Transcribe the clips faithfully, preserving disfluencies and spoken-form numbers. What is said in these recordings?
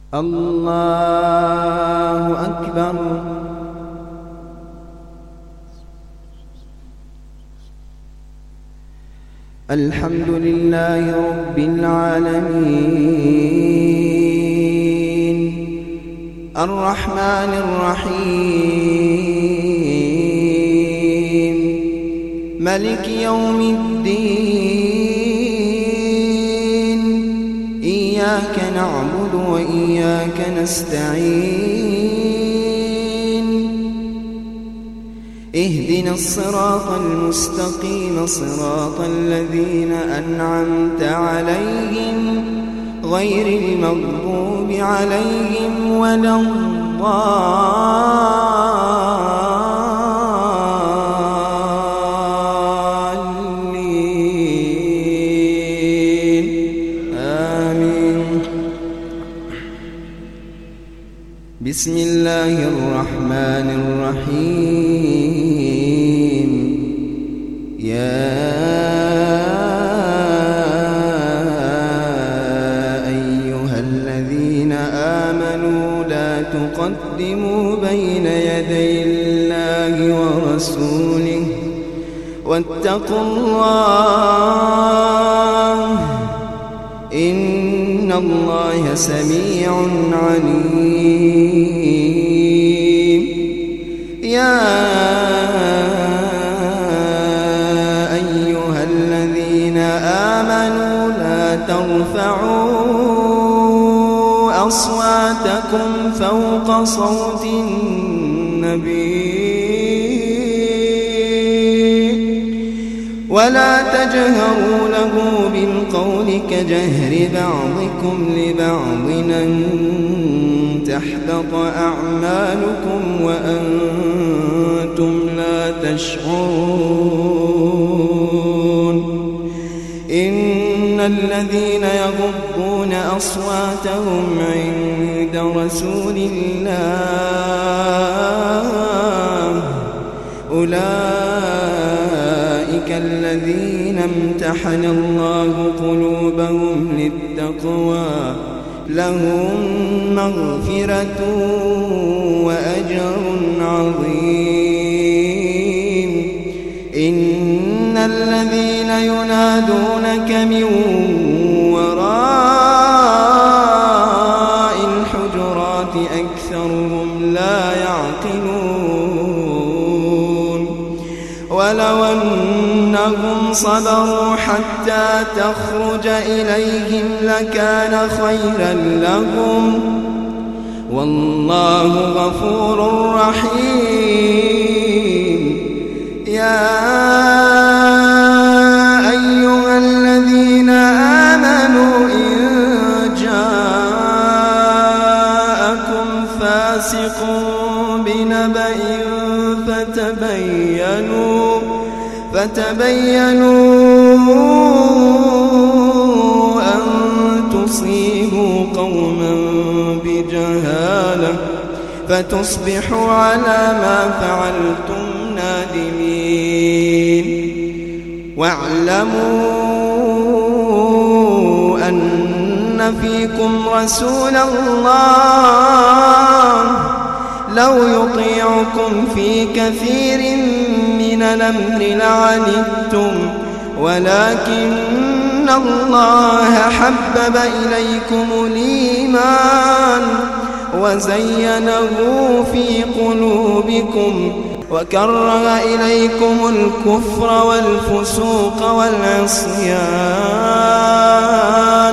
الله أكبر. الحمد لله رب العالمين الرحمن الرحيم ملك يوم الدين إياك نعبد وإياك نستعين اهدنا الصراط المستقيم صراط الذين أنعمت عليهم غير المغضوب عليهم ولا الضالين آمين. بسم الله الرحمن الرحيم. يا أيها الذين آمنوا لا تقدموا بين يدي الله ورسوله واتقوا الله إن الله سميع عليم. يا أيها الذين آمنوا لا ترفعوا أصواتكم فوق صوت النبي ولا تجهروا له بالقول كجهر بعضكم لبعض أن تحبط أعمالكم وأنتم لا تشعرون. إن الذين يغضون أصواتهم عند رسول الله أولئك الذين امتحن الله قلوبهم للتقوى لهم مغفرة وأجر عظيم. إن الذين ينادونك من وراء الحجرات أكثرهم لا يعقلون. ولو أنهم صبروا حتى تخرج إليهم لكان خيرا لهم والله غفور رحيم. يا أيها الذين آمنوا إن جاءكم فاسق بنبأ فتبينوا فتبينوا أن تصيبوا قوما بجهالة فتصبحوا على ما فعلتم نادمين. واعلموا أن فيكم رسول الله لو يطيعكم في كثير من الأمر لعنتم ولكن الله حبب إليكم الإيمان وزينه في قلوبكم وكره إليكم الكفر والفسوق والعصيان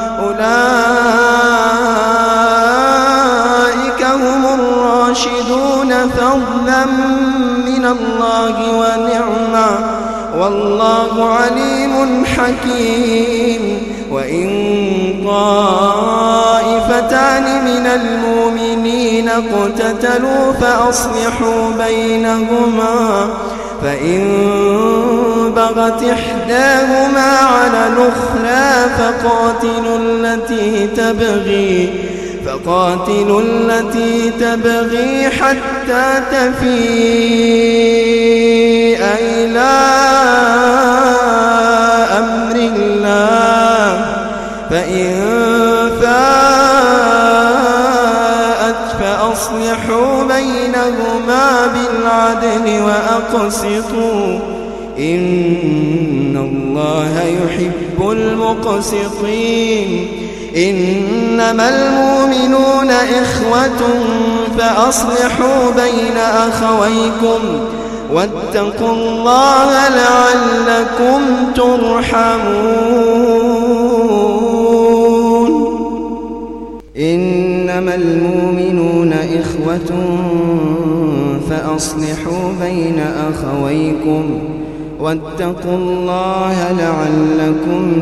أولئك هم الراشدون فضلا من الله ونعمة والله عليم حكيم. وإن طائفتان من المؤمنين اقتتلوا فأصلحوا بينهما فإن بغت إحداهما على الأخرى فقاتلوا التي تبغي فقاتلوا التي تبغي حتى تفيء إلى أمر الله فإن فاءت فأصلحوا بينهما بالعدل وأقسطوا إن الله يحب المقسطين إنما المؤمنون إخوة فأصلحوا بين أخويكم واتقوا الله لعلكم ترحمون إنما المؤمنون إخوة فأصلحوا بين أخويكم واتقوا الله لعلكم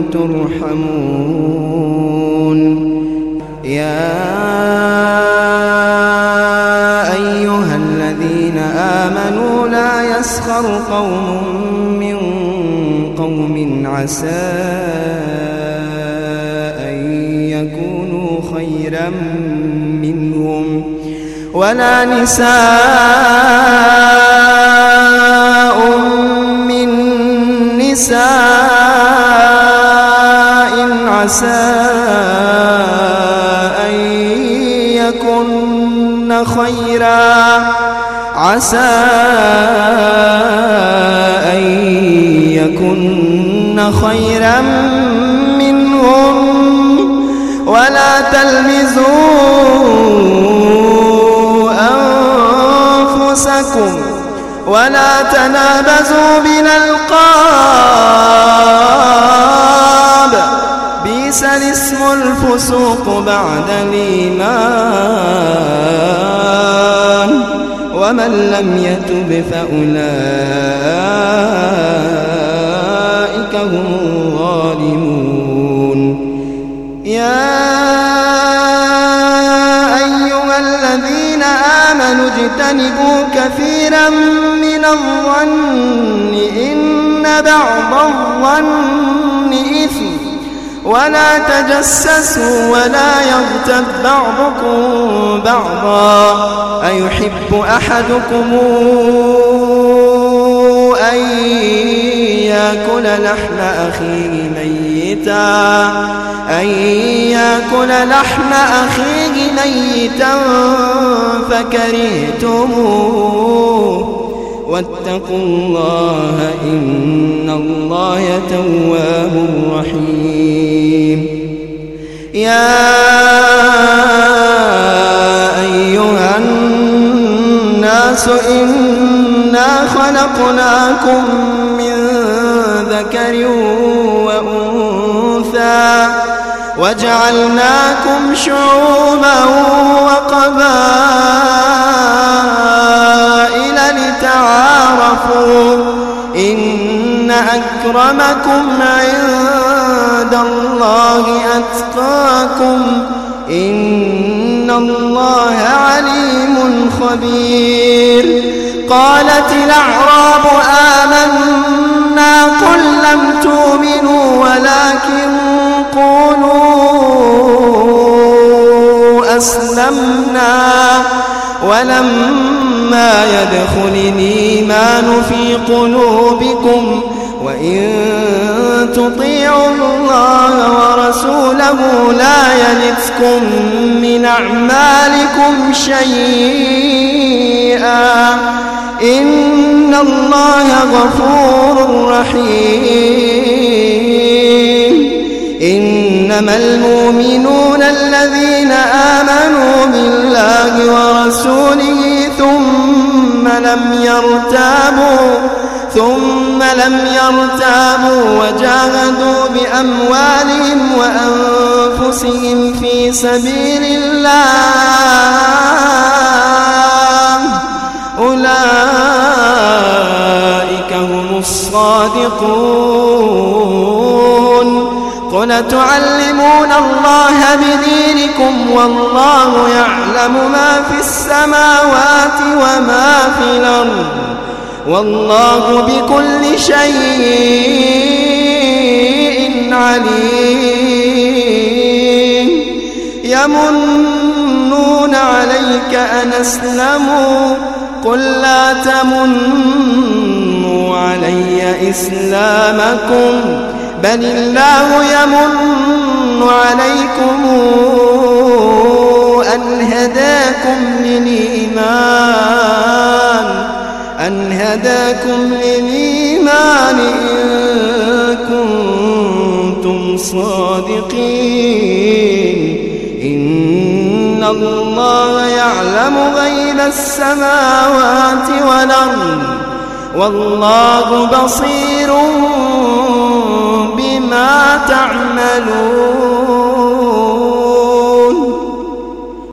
ترحمون يا أيها الذين آمنوا لا يسخر قوم من قوم عسى أن يكونوا خيرا منهم ولا نساء من نساء عسى أن يكن خيرا عسى أن يكن خيرا منهم ولا تلمزوا أنفسكم ولا تنابزوا بالألقاب بئس الاسم الفسوق بعد الإيمان ومن لم يتب فأولئك هم الظالمون يا أيها الذين آمنوا اجتنبوا كثيرا من الظن إن بعض الظن إثم ولا تجسسوا ولا يغتب بعضكم بعضا أيحب أحدكم أن يأكل لحم أخيه ميتا أن يأكل لحم أخيه ميتا فكرهتموه واتقوا الله إن الله تواب رحيم يا أيها الناس إنا خلقناكم من ذكر وأنثى وجعلناكم شعوبا وقبائل لتعارفوا إن أكرمكم عند الله أتقاكم إن الله عليم خبير قالت الأعراب آمنا قل لم تؤمنوا ولكن قولوا أسلمنا ولما يدخل الإيمان في قلوبكم وإن تطيعوا الله ورسوله لا يلتكم من أعمالكم شيئا إن الله غفور رحيم إنما المؤمنون الذين آمنوا بالله ورسوله ثم لم يرتابوا ثم لم يرتابوا وجاهدوا بأموالهم وأنفسهم في سبيل الله أولئك هم الصادقون قل تعلمون الله بدينكم والله يعلم ما في السماوات وما في الأرض والله بكل شيء عليم يمنون عليك أن أسلموا قل لا تمنوا علي إسلامكم بل الله يمن عليكم أن هداكم هداكم للإيمان أن هداكم للإيمان إن كنتم صادقين إن الله يعلم غيب السماوات والأرض والله بصير بما تعملون.